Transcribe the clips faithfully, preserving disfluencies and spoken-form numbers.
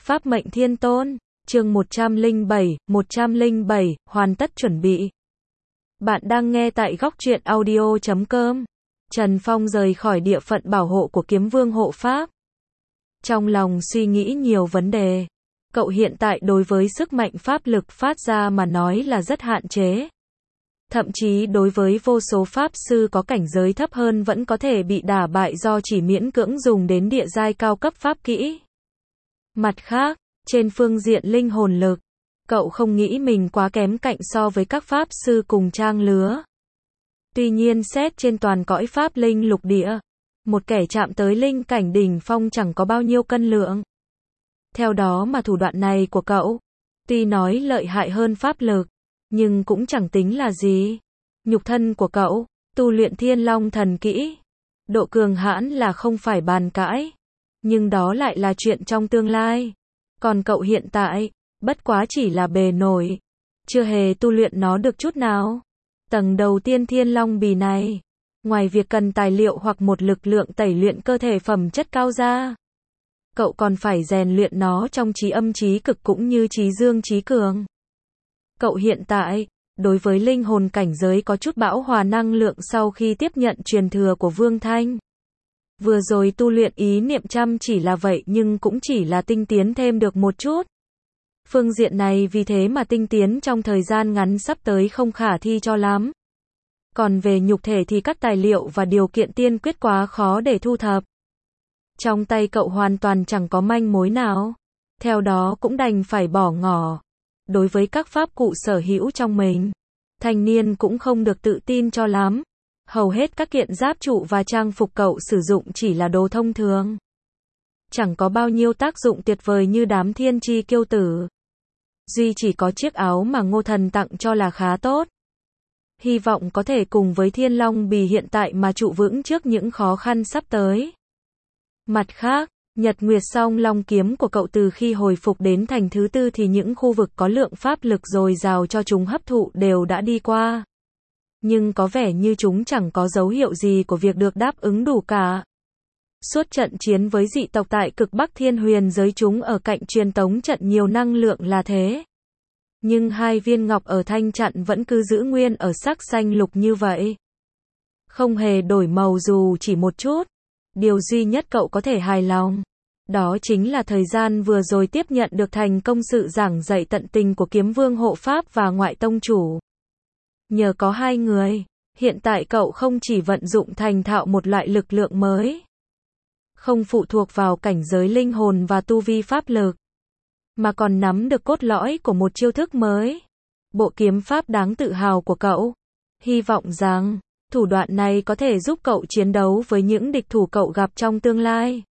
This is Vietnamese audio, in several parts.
Pháp mệnh thiên tôn, chương một trăm lẻ bảy, một trăm lẻ bảy, hoàn tất chuẩn bị. Bạn đang nghe tại góc truyện audio chấm com. Trần Phong rời khỏi địa phận bảo hộ của Kiếm Vương hộ Pháp. Trong lòng suy nghĩ nhiều vấn đề. Cậu hiện tại đối với sức mạnh pháp lực phát ra mà nói là rất hạn chế. Thậm chí đối với vô số pháp sư có cảnh giới thấp hơn vẫn có thể bị đả bại do chỉ miễn cưỡng dùng đến địa giai cao cấp pháp kỹ. Mặt khác, trên phương diện linh hồn lực, cậu không nghĩ mình quá kém cạnh so với các pháp sư cùng trang lứa. Tuy nhiên xét trên toàn cõi pháp linh lục địa, một kẻ chạm tới linh cảnh đỉnh phong chẳng có bao nhiêu cân lượng. Theo đó mà thủ đoạn này của cậu, tuy nói lợi hại hơn pháp lực, nhưng cũng chẳng tính là gì. Nhục thân của cậu, tu luyện Thiên Long thần kỹ, độ cường hãn là không phải bàn cãi. Nhưng đó lại là chuyện trong tương lai. Còn cậu hiện tại, bất quá chỉ là bề nổi. Chưa hề tu luyện nó được chút nào. Tầng đầu tiên Thiên Long bì này, ngoài việc cần tài liệu hoặc một lực lượng tẩy luyện cơ thể phẩm chất cao ra, cậu còn phải rèn luyện nó trong trí âm trí cực cũng như trí dương trí cường. Cậu hiện tại, đối với linh hồn cảnh giới có chút bão hòa năng lượng sau khi tiếp nhận truyền thừa của Vương Thanh. Vừa rồi tu luyện ý niệm chăm chỉ là vậy nhưng cũng chỉ là tinh tiến thêm được một chút. Phương diện này vì thế mà tinh tiến trong thời gian ngắn sắp tới không khả thi cho lắm. Còn về nhục thể thì các tài liệu và điều kiện tiên quyết quá khó để thu thập. Trong tay cậu hoàn toàn chẳng có manh mối nào. Theo đó cũng đành phải bỏ ngỏ. Đối với các pháp cụ sở hữu trong mình, thanh niên cũng không được tự tin cho lắm. Hầu hết các kiện giáp trụ và trang phục cậu sử dụng chỉ là đồ thông thường. Chẳng có bao nhiêu tác dụng tuyệt vời như đám thiên chi kiêu tử. Duy chỉ có chiếc áo mà Ngô Thần tặng cho là khá tốt. Hy vọng có thể cùng với Thiên Long bì hiện tại mà trụ vững trước những khó khăn sắp tới. Mặt khác, Nhật Nguyệt Song Long kiếm của cậu từ khi hồi phục đến thành thứ tư thì những khu vực có lượng pháp lực dồi dào cho chúng hấp thụ đều đã đi qua. Nhưng có vẻ như chúng chẳng có dấu hiệu gì của việc được đáp ứng đủ cả. Suốt trận chiến với dị tộc tại cực Bắc Thiên Huyền giới chúng ở cạnh truyền tống trận nhiều năng lượng là thế. Nhưng hai viên ngọc ở thanh trận vẫn cứ giữ nguyên ở sắc xanh lục như vậy. Không hề đổi màu dù chỉ một chút. Điều duy nhất cậu có thể hài lòng, đó chính là thời gian vừa rồi tiếp nhận được thành công sự giảng dạy tận tình của Kiếm Vương hộ Pháp và Ngoại Tông Chủ. Nhờ có hai người, hiện tại cậu không chỉ vận dụng thành thạo một loại lực lượng mới, không phụ thuộc vào cảnh giới linh hồn và tu vi pháp lực, mà còn nắm được cốt lõi của một chiêu thức mới. Bộ kiếm pháp đáng tự hào của cậu. Hy vọng rằng, thủ đoạn này có thể giúp cậu chiến đấu với những địch thủ cậu gặp trong tương lai.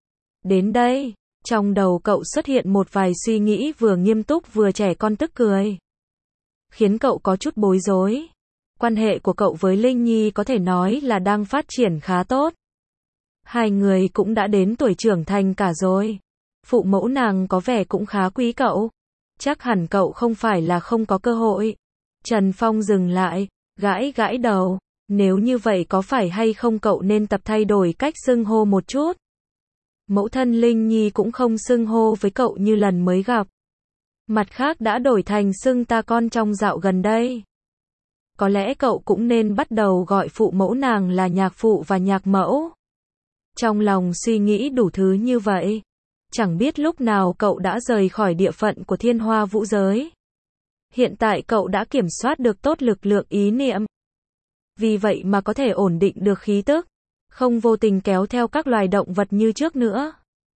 Đến đây, trong đầu cậu xuất hiện một vài suy nghĩ vừa nghiêm túc vừa trẻ con tức cười. Khiến cậu có chút bối rối. Quan hệ của cậu với Linh Nhi có thể nói là đang phát triển khá tốt. Hai người cũng đã đến tuổi trưởng thành cả rồi. Phụ mẫu nàng có vẻ cũng khá quý cậu. Chắc hẳn cậu không phải là không có cơ hội. Trần Phong dừng lại, gãi gãi đầu. Nếu như vậy có phải hay không cậu nên tập thay đổi cách xưng hô một chút. Mẫu thân Linh Nhi cũng không xưng hô với cậu như lần mới gặp. Mặt khác đã đổi thành xưng ta con trong dạo gần đây. Có lẽ cậu cũng nên bắt đầu gọi phụ mẫu nàng là nhạc phụ và nhạc mẫu. Trong lòng suy nghĩ đủ thứ như vậy. Chẳng biết lúc nào cậu đã rời khỏi địa phận của Thiên Hoa Vũ giới. Hiện tại cậu đã kiểm soát được tốt lực lượng ý niệm. Vì vậy mà có thể ổn định được khí tức, không vô tình kéo theo các loài động vật như trước nữa.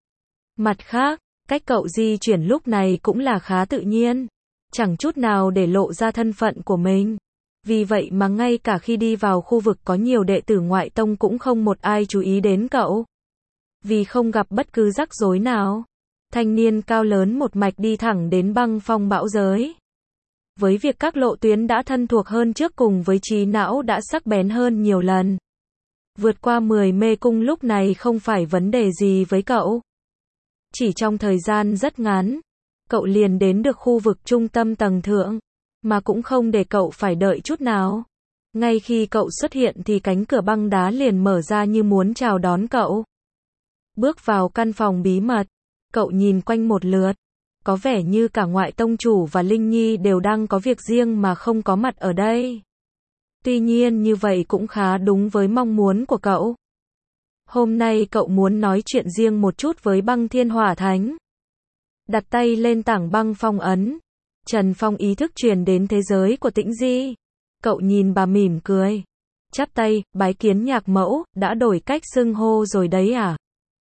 Mặt khác, cách cậu di chuyển lúc này cũng là khá tự nhiên, chẳng chút nào để lộ ra thân phận của mình. Vì vậy mà ngay cả khi đi vào khu vực có nhiều đệ tử ngoại tông cũng không một ai chú ý đến cậu. Vì không gặp bất cứ rắc rối nào, thanh niên cao lớn một mạch đi thẳng đến Băng Phong Bão giới. Với việc các lộ tuyến đã thân thuộc hơn trước cùng với trí não đã sắc bén hơn nhiều lần. Vượt qua mười mê cung lúc này không phải vấn đề gì với cậu. Chỉ trong thời gian rất ngắn, cậu liền đến được khu vực trung tâm tầng thượng, mà cũng không để cậu phải đợi chút nào. Ngay khi cậu xuất hiện thì cánh cửa băng đá liền mở ra như muốn chào đón cậu. Bước vào căn phòng bí mật, Cậu nhìn quanh một lượt. Có vẻ như cả ngoại tông chủ và Linh Nhi đều đang có việc riêng mà không có mặt ở đây. Tuy nhiên như vậy cũng khá đúng với mong muốn của cậu. Hôm nay cậu muốn nói chuyện riêng một chút với Băng Thiên Hỏa Thánh. Đặt tay lên tảng băng phong ấn. Trần Phong ý thức truyền đến thế giới của Tĩnh Di. Cậu nhìn bà mỉm cười. Chắp tay, bái kiến nhạc mẫu, đã đổi cách xưng hô rồi đấy à?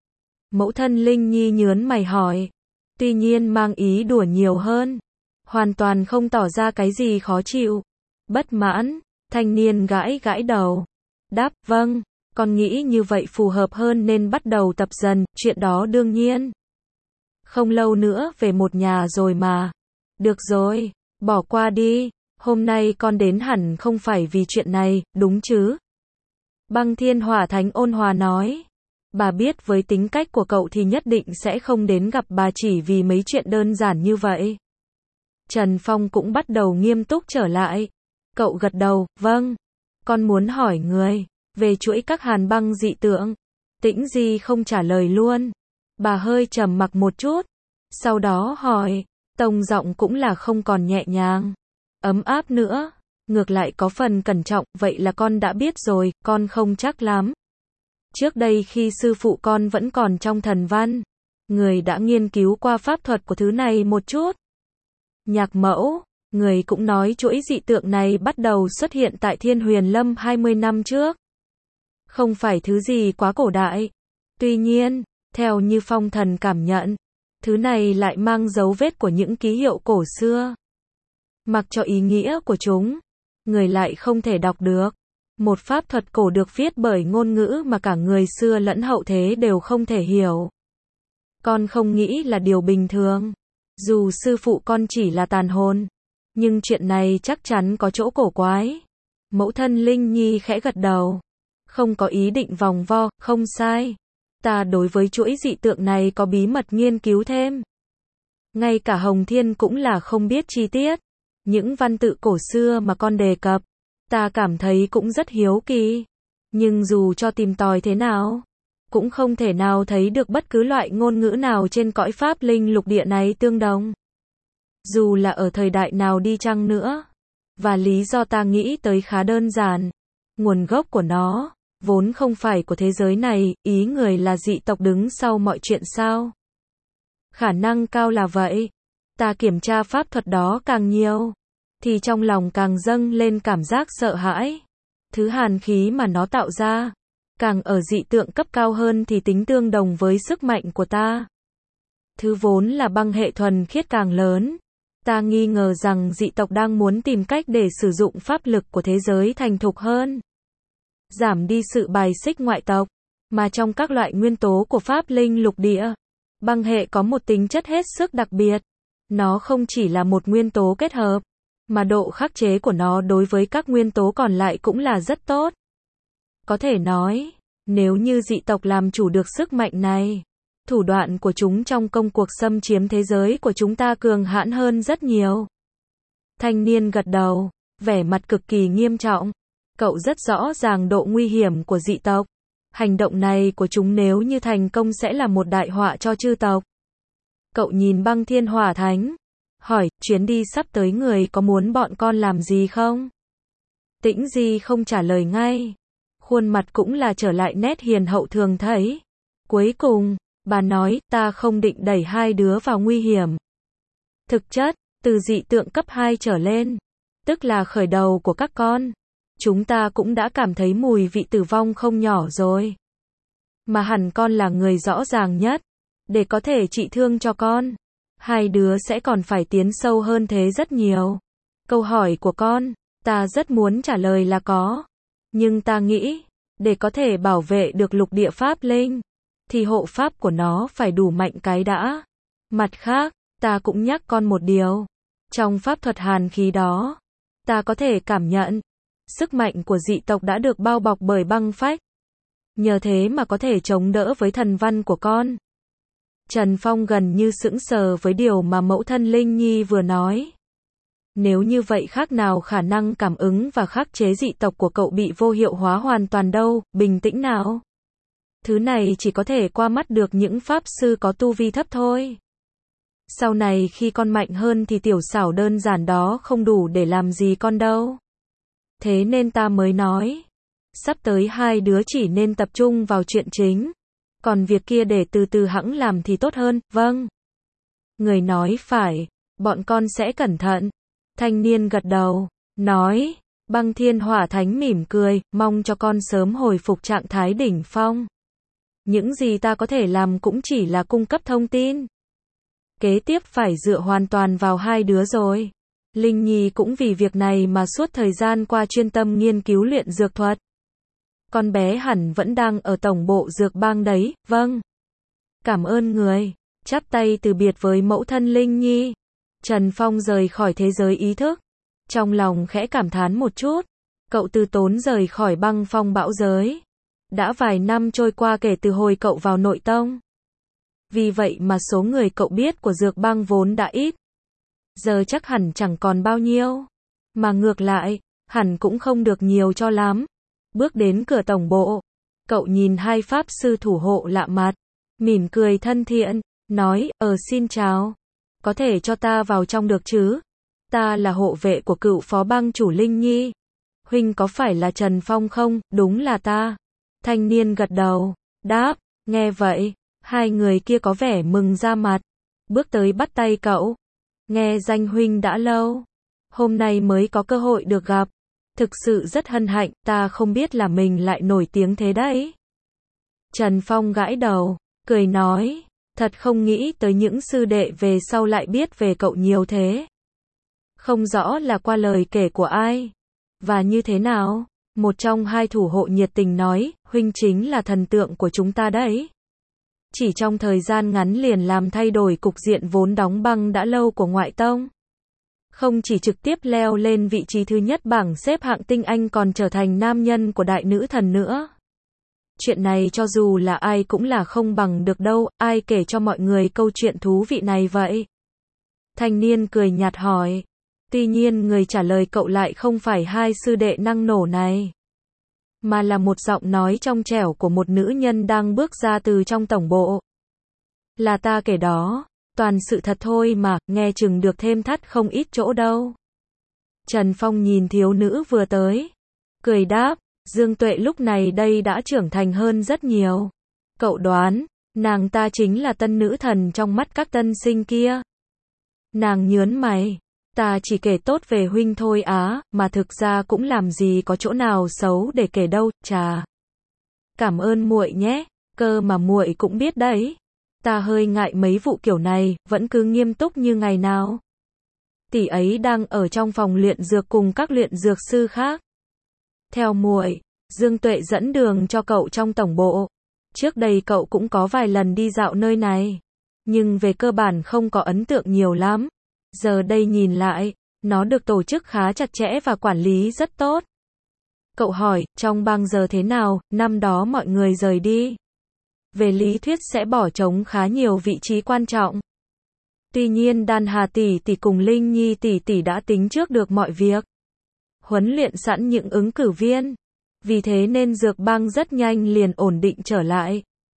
Mẫu thân Linh Nhi nhớn mày hỏi. Tuy nhiên mang ý đùa nhiều hơn. Hoàn toàn không tỏ ra cái gì khó chịu. Bất mãn, thanh niên gãi gãi đầu. Đáp, vâng, con nghĩ như vậy phù hợp hơn nên bắt đầu tập dần, chuyện đó đương nhiên. Không lâu nữa về một nhà rồi mà. Được rồi, bỏ qua đi, hôm nay con đến hẳn không phải vì chuyện này, đúng chứ? Băng Thiên Hỏa Thánh ôn hòa nói. Bà biết với tính cách của cậu thì nhất định sẽ không đến gặp bà chỉ vì mấy chuyện đơn giản như vậy. Trần Phong cũng bắt đầu nghiêm túc trở lại. Cậu gật đầu, vâng. Con muốn hỏi người về chuỗi các hàn băng dị tượng. Tĩnh Di không trả lời luôn. Bà hơi trầm mặc một chút. Sau đó hỏi, tông giọng cũng là không còn nhẹ nhàng, ấm áp nữa. Ngược lại có phần cẩn trọng, vậy là con đã biết rồi, con không chắc lắm. Trước đây khi sư phụ con vẫn còn trong thần văn, người đã nghiên cứu qua pháp thuật của thứ này một chút. Nhạc mẫu, người cũng nói chuỗi dị tượng này bắt đầu xuất hiện tại Thiên Huyền Lâm hai mươi năm trước. Không phải thứ gì quá cổ đại. Tuy nhiên, theo như phong thần cảm nhận, thứ này lại mang dấu vết của những ký hiệu cổ xưa. Mặc cho ý nghĩa của chúng, người lại không thể đọc được. Một pháp thuật cổ được viết bởi ngôn ngữ mà cả người xưa lẫn hậu thế đều không thể hiểu. Con không nghĩ là điều bình thường. Dù sư phụ con chỉ là tàn hồn, nhưng chuyện này chắc chắn có chỗ cổ quái. Mẫu thân Linh Nhi khẽ gật đầu. Không có ý định vòng vo, không sai. Ta đối với chuỗi dị tượng này có bí mật nghiên cứu thêm. Ngay cả Hồng Thiên cũng là không biết chi tiết. Những văn tự cổ xưa mà con đề cập, ta cảm thấy cũng rất hiếu kỳ. Nhưng dù cho tìm tòi thế nào, cũng không thể nào thấy được bất cứ loại ngôn ngữ nào trên cõi pháp linh lục địa này tương đồng. Dù là ở thời đại nào đi chăng nữa. Và lý do ta nghĩ tới khá đơn giản. Nguồn gốc của nó vốn không phải của thế giới này, ý người là dị tộc đứng sau mọi chuyện sao? Khả năng cao là vậy. Ta kiểm tra pháp thuật đó càng nhiều, thì trong lòng càng dâng lên cảm giác sợ hãi. Thứ hàn khí mà nó tạo ra, càng ở dị tượng cấp cao hơn thì tính tương đồng với sức mạnh của ta. Thứ vốn là băng hệ thuần khiết càng lớn. Ta nghi ngờ rằng dị tộc đang muốn tìm cách để sử dụng pháp lực của thế giới thành thục hơn. Giảm đi sự bài xích ngoại tộc. Mà trong các loại nguyên tố của pháp linh lục địa, băng hệ có một tính chất hết sức đặc biệt. Nó không chỉ là một nguyên tố kết hợp, mà độ khắc chế của nó đối với các nguyên tố còn lại cũng là rất tốt. Có thể nói, nếu như dị tộc làm chủ được sức mạnh này, thủ đoạn của chúng trong công cuộc xâm chiếm thế giới của chúng ta cường hãn hơn rất nhiều. Thanh niên gật đầu, vẻ mặt cực kỳ nghiêm trọng. Cậu rất rõ ràng độ nguy hiểm của dị tộc. Hành động này của chúng nếu như thành công sẽ là một đại họa cho chư tộc. Cậu nhìn Băng Thiên Hỏa Thánh, hỏi, chuyến đi sắp tới người có muốn bọn con làm gì không? Tĩnh Di không trả lời ngay. Khuôn mặt cũng là trở lại nét hiền hậu thường thấy. Cuối cùng, bà nói, ta không định đẩy hai đứa vào nguy hiểm. Thực chất, từ dị tượng cấp hai trở lên, tức là khởi đầu của các con, chúng ta cũng đã cảm thấy mùi vị tử vong không nhỏ rồi. Mà hẳn con là người rõ ràng nhất. Để có thể trị thương cho con, hai đứa sẽ còn phải tiến sâu hơn thế rất nhiều. Câu hỏi của con, ta rất muốn trả lời là có. Nhưng ta nghĩ, để có thể bảo vệ được lục địa pháp linh, thì hộ pháp của nó phải đủ mạnh cái đã. Mặt khác, ta cũng nhắc con một điều. Trong pháp thuật hàn khí đó, ta có thể cảm nhận, sức mạnh của dị tộc đã được bao bọc bởi băng phách. Nhờ thế mà có thể chống đỡ với thần văn của con. Trần Phong gần như sững sờ với điều mà mẫu thân Linh Nhi vừa nói. Nếu như vậy khác nào khả năng cảm ứng và khắc chế dị tộc của cậu bị vô hiệu hóa hoàn toàn đâu, bình tĩnh nào. Thứ này chỉ có thể qua mắt được những pháp sư có tu vi thấp thôi. Sau này khi con mạnh hơn thì tiểu xảo đơn giản đó không đủ để làm gì con đâu. Thế nên ta mới nói, sắp tới hai đứa chỉ nên tập trung vào chuyện chính. Còn việc kia để từ từ hẵng làm thì tốt hơn, vâng. Người nói phải, bọn con sẽ cẩn thận. Thanh niên gật đầu, nói, Băng Thiên Hỏa Thánh mỉm cười, mong cho con sớm hồi phục trạng thái đỉnh phong. Những gì ta có thể làm cũng chỉ là cung cấp thông tin. Kế tiếp phải dựa hoàn toàn vào hai đứa rồi. Linh Nhi cũng vì việc này mà suốt thời gian qua chuyên tâm nghiên cứu luyện dược thuật. Con bé hẳn vẫn đang ở tổng bộ dược bang đấy, vâng. Cảm ơn người. Chắp tay từ biệt với mẫu thân Linh Nhi. Trần Phong rời khỏi thế giới ý thức. Trong lòng khẽ cảm thán một chút. Cậu từ tốn rời khỏi băng phong bão giới. Đã vài năm trôi qua kể từ hồi cậu vào nội tông. Vì vậy mà số người cậu biết của dược bang vốn đã ít. Giờ chắc hẳn chẳng còn bao nhiêu. Mà ngược lại, hẳn cũng không được nhiều cho lắm. Bước đến cửa tổng bộ. Cậu nhìn hai pháp sư thủ hộ lạ mặt. Mỉm cười thân thiện. Nói, ờ xin chào. Có thể cho ta vào trong được chứ? Ta là hộ vệ của cựu phó bang chủ Linh Nhi. Huynh có phải là Trần Phong không? Đúng là ta. Thanh niên gật đầu. Đáp, nghe vậy. Hai người kia có vẻ mừng ra mặt. Bước tới bắt tay cậu. Nghe danh huynh đã lâu. Hôm nay mới có cơ hội được gặp. Thực sự rất hân hạnh, ta không biết là mình lại nổi tiếng thế đấy. Trần Phong gãi đầu, cười nói. Thật không nghĩ tới những sư đệ về sau lại biết về cậu nhiều thế. Không rõ là qua lời kể của ai. Và như thế nào? Một trong hai thủ hộ nhiệt tình nói, huynh chính là thần tượng của chúng ta đấy. Chỉ trong thời gian ngắn liền làm thay đổi cục diện vốn đóng băng đã lâu của ngoại tông. Không chỉ trực tiếp leo lên vị trí thứ nhất bảng xếp hạng tinh anh còn trở thành nam nhân của đại nữ thần nữa. Chuyện này cho dù là ai cũng là không bằng được đâu, ai kể cho mọi người câu chuyện thú vị này vậy? Thanh niên cười nhạt hỏi. Tuy nhiên người trả lời cậu lại không phải hai sư đệ năng nổ này. Mà là một giọng nói trong trẻo của một nữ nhân đang bước ra từ trong tổng bộ. Là ta kể đó, toàn sự thật thôi mà, nghe chừng được thêm thắt không ít chỗ đâu. Trần Phong nhìn thiếu nữ vừa tới. Cười đáp, Dương Tuệ lúc này đây đã trưởng thành hơn rất nhiều. Cậu đoán, nàng ta chính là tân nữ thần trong mắt các tân sinh kia. Nàng nhớn mày. Ta chỉ kể tốt về huynh thôi á, mà thực ra cũng làm gì có chỗ nào xấu để kể đâu, chà. Cảm ơn muội nhé, cơ mà muội cũng biết đấy. Ta hơi ngại mấy vụ kiểu này, vẫn cứ nghiêm túc như ngày nào. Tỷ ấy đang ở trong phòng luyện dược cùng các luyện dược sư khác. Theo muội, Dương Tuệ dẫn đường cho cậu trong tổng bộ. Trước đây cậu cũng có vài lần đi dạo nơi này, nhưng về cơ bản không có ấn tượng nhiều lắm. Giờ đây nhìn lại, nó được tổ chức khá chặt chẽ và quản lý rất tốt. Cậu hỏi, trong bang giờ thế nào, năm đó mọi người rời đi. Về lý thuyết sẽ bỏ trống khá nhiều vị trí quan trọng. Tuy nhiên Đan Hà tỷ tỷ cùng Linh Nhi tỷ tỷ đã tính trước được mọi việc. Huấn luyện sẵn những ứng cử viên. Vì thế nên dược bang rất nhanh liền ổn định trở lại.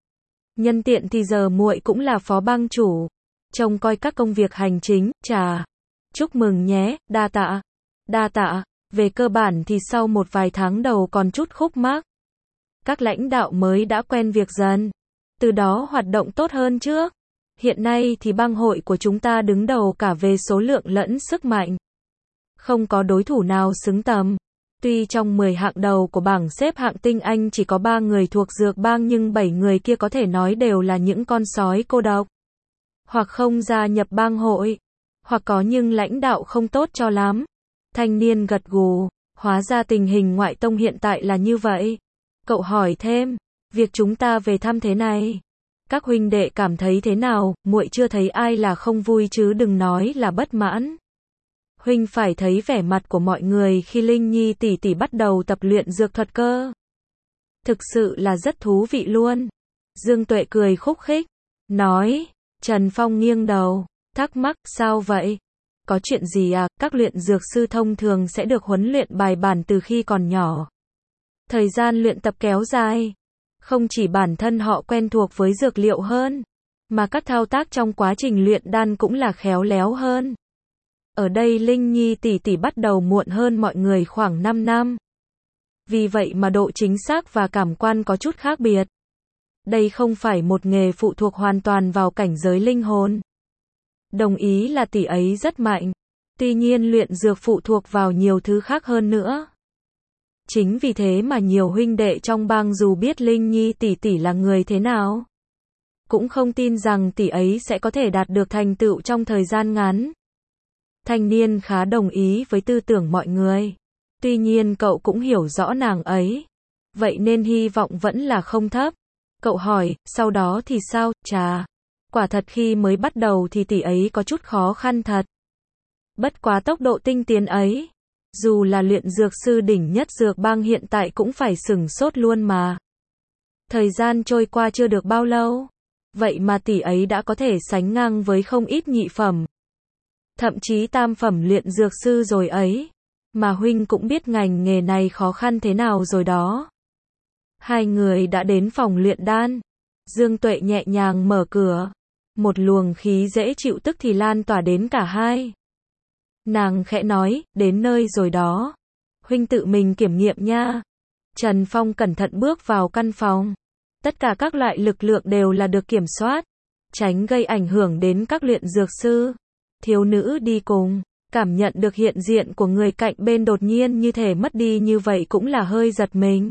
Nhân tiện thì giờ muội cũng là phó bang chủ. Trông coi các công việc hành chính, chà. Chúc mừng nhé, đa tạ. Đa tạ, về cơ bản thì sau một vài tháng đầu còn chút khúc mắc. Các lãnh đạo mới đã quen việc dần. Từ đó hoạt động tốt hơn trước. Hiện nay thì bang hội của chúng ta đứng đầu cả về số lượng lẫn sức mạnh. Không có đối thủ nào xứng tầm. Tuy trong mười hạng đầu của bảng xếp hạng tinh anh chỉ có ba người thuộc dược bang nhưng bảy người kia có thể nói đều là những con sói cô độc. Hoặc không gia nhập bang hội, hoặc có nhưng lãnh đạo không tốt cho lắm. Thanh niên gật gù, hóa ra tình hình ngoại tông hiện tại là như vậy. Cậu hỏi thêm, việc chúng ta về thăm thế này, các huynh đệ cảm thấy thế nào? Muội chưa thấy ai là không vui chứ đừng nói là bất mãn. Huynh phải thấy vẻ mặt của mọi người khi Linh Nhi tỷ tỷ bắt đầu tập luyện dược thuật cơ. Thực sự là rất thú vị luôn. Dương Tuệ cười khúc khích, nói. Trần Phong nghiêng đầu, thắc mắc, sao vậy? Có chuyện gì à? Các luyện dược sư thông thường sẽ được huấn luyện bài bản từ khi còn nhỏ. Thời gian luyện tập kéo dài. Không chỉ bản thân họ quen thuộc với dược liệu hơn, mà các thao tác trong quá trình luyện đan cũng là khéo léo hơn. Ở đây Linh Nhi tỷ tỷ bắt đầu muộn hơn mọi người khoảng năm năm. Vì vậy mà độ chính xác và cảm quan có chút khác biệt. Đây không phải một nghề phụ thuộc hoàn toàn vào cảnh giới linh hồn. Đồng ý là tỷ ấy rất mạnh. Tuy nhiên luyện dược phụ thuộc vào nhiều thứ khác hơn nữa. Chính vì thế mà nhiều huynh đệ trong bang dù biết Linh Nhi tỷ tỷ là người thế nào, cũng không tin rằng tỷ ấy sẽ có thể đạt được thành tựu trong thời gian ngắn. Thanh niên khá đồng ý với tư tưởng mọi người. Tuy nhiên cậu cũng hiểu rõ nàng ấy. Vậy nên hy vọng vẫn là không thấp. Cậu hỏi, sau đó thì sao, chà. Quả thật khi mới bắt đầu thì tỷ ấy có chút khó khăn thật. Bất quá tốc độ tinh tiến ấy, dù là luyện dược sư đỉnh nhất dược bang hiện tại cũng phải sửng sốt luôn mà. Thời gian trôi qua chưa được bao lâu, vậy mà tỷ ấy đã có thể sánh ngang với không ít nhị phẩm, thậm chí tam phẩm luyện dược sư rồi ấy. Mà huynh cũng biết ngành nghề này khó khăn thế nào rồi đó. Hai người đã đến phòng luyện đan. Dương Tuệ nhẹ nhàng mở cửa. Một luồng khí dễ chịu tức thì lan tỏa đến cả hai. Nàng khẽ nói, đến nơi rồi đó. Huynh tự mình kiểm nghiệm nha. Trần Phong cẩn thận bước vào căn phòng. Tất cả các loại lực lượng đều là được kiểm soát, tránh gây ảnh hưởng đến các luyện dược sư. Thiếu nữ đi cùng, cảm nhận được hiện diện của người cạnh bên đột nhiên như thể mất đi như vậy cũng là hơi giật mình.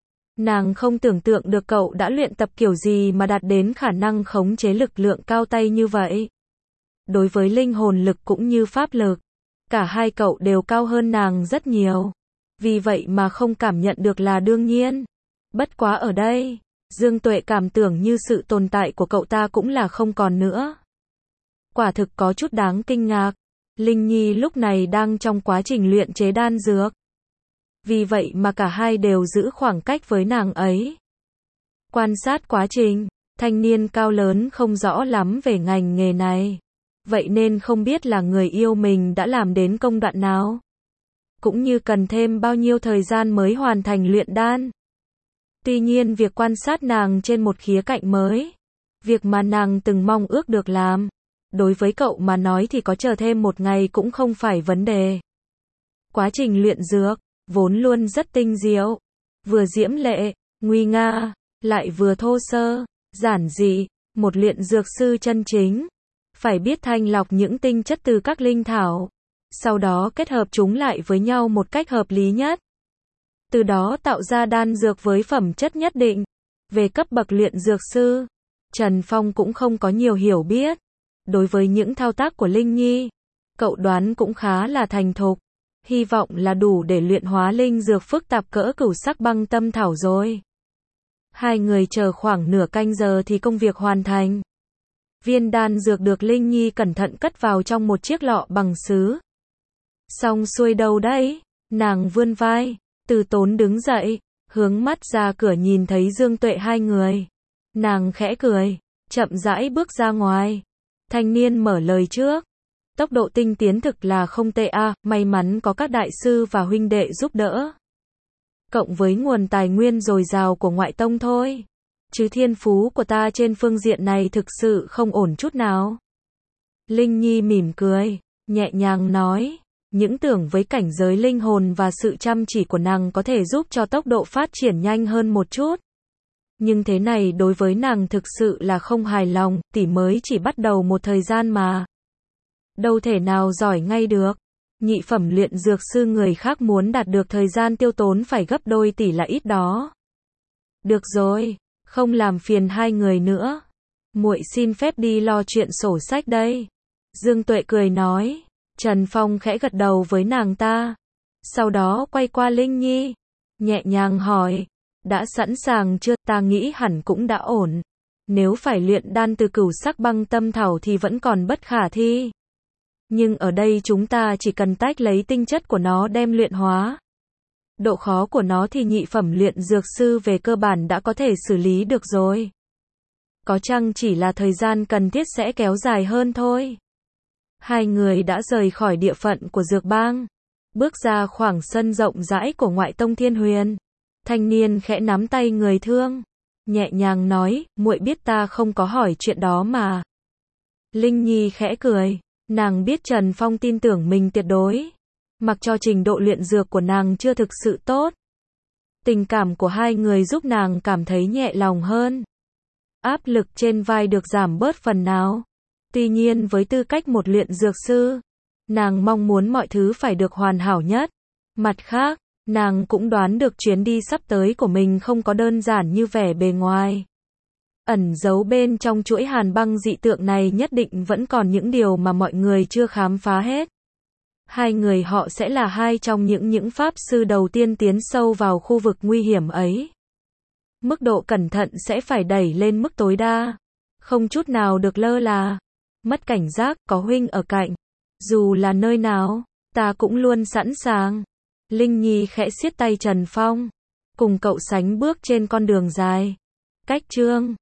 Nàng không tưởng tượng được cậu đã luyện tập kiểu gì mà đạt đến khả năng khống chế lực lượng cao tay như vậy. Đối với linh hồn lực cũng như pháp lực, cả hai cậu đều cao hơn nàng rất nhiều. Vì vậy mà không cảm nhận được là đương nhiên. Bất quá ở đây, Dương Tuệ cảm tưởng như sự tồn tại của cậu ta cũng là không còn nữa. Quả thực có chút đáng kinh ngạc. Linh Nhi lúc này đang trong quá trình luyện chế đan dược. Vì vậy mà cả hai đều giữ khoảng cách với nàng ấy. Quan sát quá trình, thanh niên cao lớn không rõ lắm về ngành nghề này. Vậy nên không biết là người yêu mình đã làm đến công đoạn nào. Cũng như cần thêm bao nhiêu thời gian mới hoàn thành luyện đan. Tuy nhiên việc quan sát nàng trên một khía cạnh mới, việc mà nàng từng mong ước được làm, đối với cậu mà nói thì có chờ thêm một ngày cũng không phải vấn đề. Quá trình luyện dược, vốn luôn rất tinh diệu, vừa diễm lệ, nguy nga, lại vừa thô sơ, giản dị, một luyện dược sư chân chính, phải biết thanh lọc những tinh chất từ các linh thảo, sau đó kết hợp chúng lại với nhau một cách hợp lý nhất. Từ đó tạo ra đan dược với phẩm chất nhất định. Về cấp bậc luyện dược sư, Trần Phong cũng không có nhiều hiểu biết. Đối với những thao tác của Linh Nhi, cậu đoán cũng khá là thành thục. Hy vọng là đủ để luyện hóa linh dược phức tạp cỡ cửu sắc băng tâm thảo rồi. Hai người chờ khoảng nửa canh giờ thì công việc hoàn thành. Viên đan dược được Linh Nhi cẩn thận cất vào trong một chiếc lọ bằng sứ. Xong xuôi đâu đấy? Nàng vươn vai, từ tốn đứng dậy, hướng mắt ra cửa nhìn thấy Dương Tuệ hai người. Nàng khẽ cười, chậm rãi bước ra ngoài. Thanh niên mở lời trước. Tốc độ tinh tiến thực là không tệ a, may mắn có các đại sư và huynh đệ giúp đỡ. Cộng với nguồn tài nguyên dồi dào của ngoại tông thôi. Chứ thiên phú của ta trên phương diện này thực sự không ổn chút nào. Linh Nhi mỉm cười, nhẹ nhàng nói. Những tưởng với cảnh giới linh hồn và sự chăm chỉ của nàng có thể giúp cho tốc độ phát triển nhanh hơn một chút. Nhưng thế này đối với nàng thực sự là không hài lòng, tỷ mới chỉ bắt đầu một thời gian mà. Đâu thể nào giỏi ngay được. Nhị phẩm luyện dược sư người khác muốn đạt được thời gian tiêu tốn phải gấp đôi tỷ là ít đó. Được rồi, không làm phiền hai người nữa. Muội xin phép đi lo chuyện sổ sách đây. Dương Tuệ cười nói. Trần Phong khẽ gật đầu với nàng ta. Sau đó quay qua Linh Nhi. Nhẹ nhàng hỏi. Đã sẵn sàng chưa? Ta nghĩ hẳn cũng đã ổn. Nếu phải luyện đan từ cửu sắc băng tâm thảo thì vẫn còn bất khả thi. Nhưng ở đây chúng ta chỉ cần tách lấy tinh chất của nó đem luyện hóa. Độ khó của nó thì nhị phẩm luyện dược sư về cơ bản đã có thể xử lý được rồi. Có chăng chỉ là thời gian cần thiết sẽ kéo dài hơn thôi. Hai người đã rời khỏi địa phận của dược bang. Bước ra khoảng sân rộng rãi của ngoại tông Thiên Huyền. Thanh niên khẽ nắm tay người thương. nhẹ nhàng nói, muội biết ta không có hỏi chuyện đó mà. Linh Nhi khẽ cười, nàng biết Trần Phong tin tưởng mình tuyệt đối, mặc cho trình độ luyện dược của nàng chưa thực sự tốt. Tình cảm của hai người giúp nàng cảm thấy nhẹ lòng hơn. Áp lực trên vai được giảm bớt phần nào. Tuy nhiên với tư cách một luyện dược sư, nàng mong muốn mọi thứ phải được hoàn hảo nhất. Mặt khác, nàng cũng đoán được chuyến đi sắp tới của mình không có đơn giản như vẻ bề ngoài. Ẩn giấu bên trong chuỗi hàn băng dị tượng này nhất định vẫn còn những điều mà mọi người chưa khám phá hết. Hai người họ sẽ là hai trong những những pháp sư đầu tiên tiến sâu vào khu vực nguy hiểm ấy. Mức độ cẩn thận sẽ phải đẩy lên mức tối đa. Không chút nào được lơ là. Mất cảnh giác, có huynh ở cạnh. Dù là nơi nào, ta cũng luôn sẵn sàng. Linh Nhi khẽ siết tay Trần Phong. Cùng cậu sánh bước trên con đường dài. Cách chương